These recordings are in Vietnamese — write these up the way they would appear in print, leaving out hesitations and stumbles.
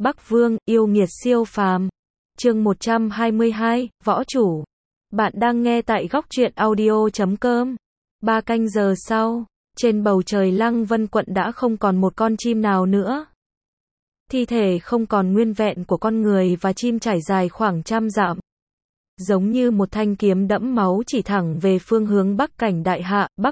Bắc Vương, yêu nghiệt siêu phàm. Chương 122, Võ Chủ. Bạn đang nghe tại góc truyện audio.com. 3 canh giờ sau, trên bầu trời Lăng Vân quận đã không còn một con chim nào nữa. Thi thể không còn nguyên vẹn của con người và chim trải dài khoảng trăm dặm. Giống như một thanh kiếm đẫm máu chỉ thẳng về phương hướng Bắc cảnh Đại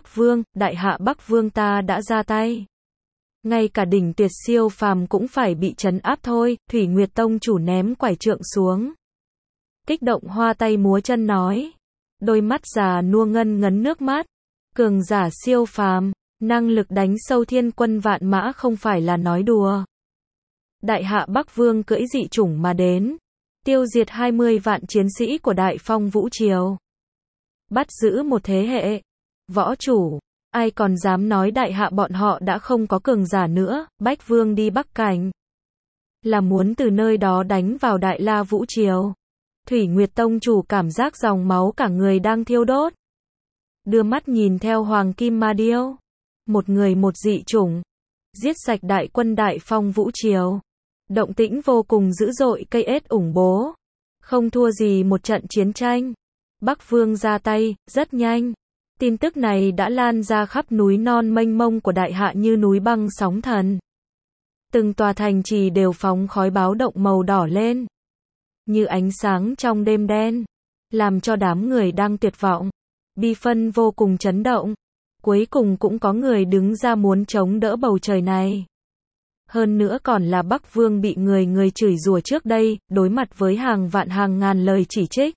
hạ Bắc Vương ta đã ra tay. Ngay cả đỉnh tuyệt siêu phàm cũng phải bị trấn áp thôi, Thủy Nguyệt Tông chủ ném quải trượng xuống. Kích động hoa tay múa chân nói. Đôi mắt già nua ngân ngấn nước mắt. Cường giả siêu phàm, năng lực đánh sâu thiên quân vạn mã không phải là nói đùa. Đại hạ Bắc Vương cưỡi dị chủng mà đến. Tiêu diệt 20 vạn chiến sĩ của Đại Phong Vũ Triều. Bắt giữ một thế hệ. Võ chủ. Ai còn dám nói đại hạ bọn họ đã không có cường giả nữa, Bách Vương đi Bắc Cảnh. Là muốn từ nơi đó đánh vào Đại La Vũ Triều. Thủy Nguyệt Tông chủ cảm giác dòng máu cả người đang thiêu đốt. Đưa mắt nhìn theo Hoàng Kim Ma Điêu. Một người một dị chủng. Giết sạch đại quân Đại Phong Vũ Triều. Động tĩnh vô cùng dữ dội cây ết ủng bố. Không thua gì một trận chiến tranh. Bắc Vương ra tay, rất nhanh. Tin tức này đã lan ra khắp núi non mênh mông của đại hạ như núi băng sóng thần. Từng tòa thành trì đều phóng khói báo động màu đỏ lên. Như ánh sáng trong đêm đen. Làm cho đám người đang tuyệt vọng. Bi phân vô cùng chấn động. Cuối cùng cũng có người đứng ra muốn chống đỡ bầu trời này. Hơn nữa còn là Bắc Vương bị người chửi rủa trước đây, đối mặt với hàng vạn hàng ngàn lời chỉ trích.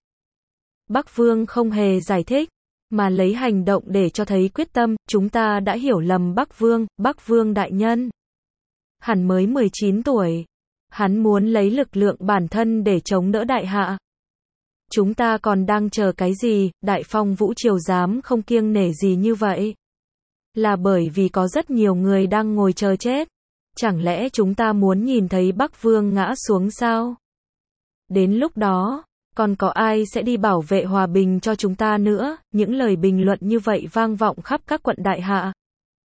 Bắc Vương không hề giải thích, mà lấy hành động để cho thấy quyết tâm, chúng ta đã hiểu lầm Bắc Vương đại nhân. Hắn mới 19 tuổi. Hắn muốn lấy lực lượng bản thân để chống đỡ đại hạ. Chúng ta còn đang chờ cái gì, Đại Phong Vũ Triều dám không kiêng nể gì như vậy? Là bởi vì có rất nhiều người đang ngồi chờ chết. Chẳng lẽ chúng ta muốn nhìn thấy Bắc Vương ngã xuống sao? Đến lúc đó, còn có ai sẽ đi bảo vệ hòa bình cho chúng ta nữa? Những lời bình luận như vậy vang vọng khắp các quận đại hạ.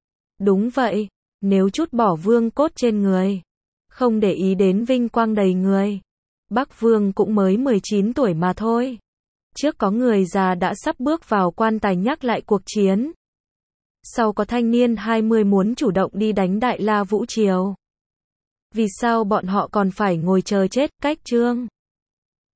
Đúng vậy, nếu chút bỏ vương cốt trên người, không để ý đến vinh quang đầy người, Bắc Vương cũng mới 19 tuổi mà thôi. Trước có người già đã sắp bước vào quan tài nhắc lại cuộc chiến. Sau có thanh niên 20 muốn chủ động đi đánh Đại La Vũ Triều. Vì sao bọn họ còn phải ngồi chờ chết? Cách chương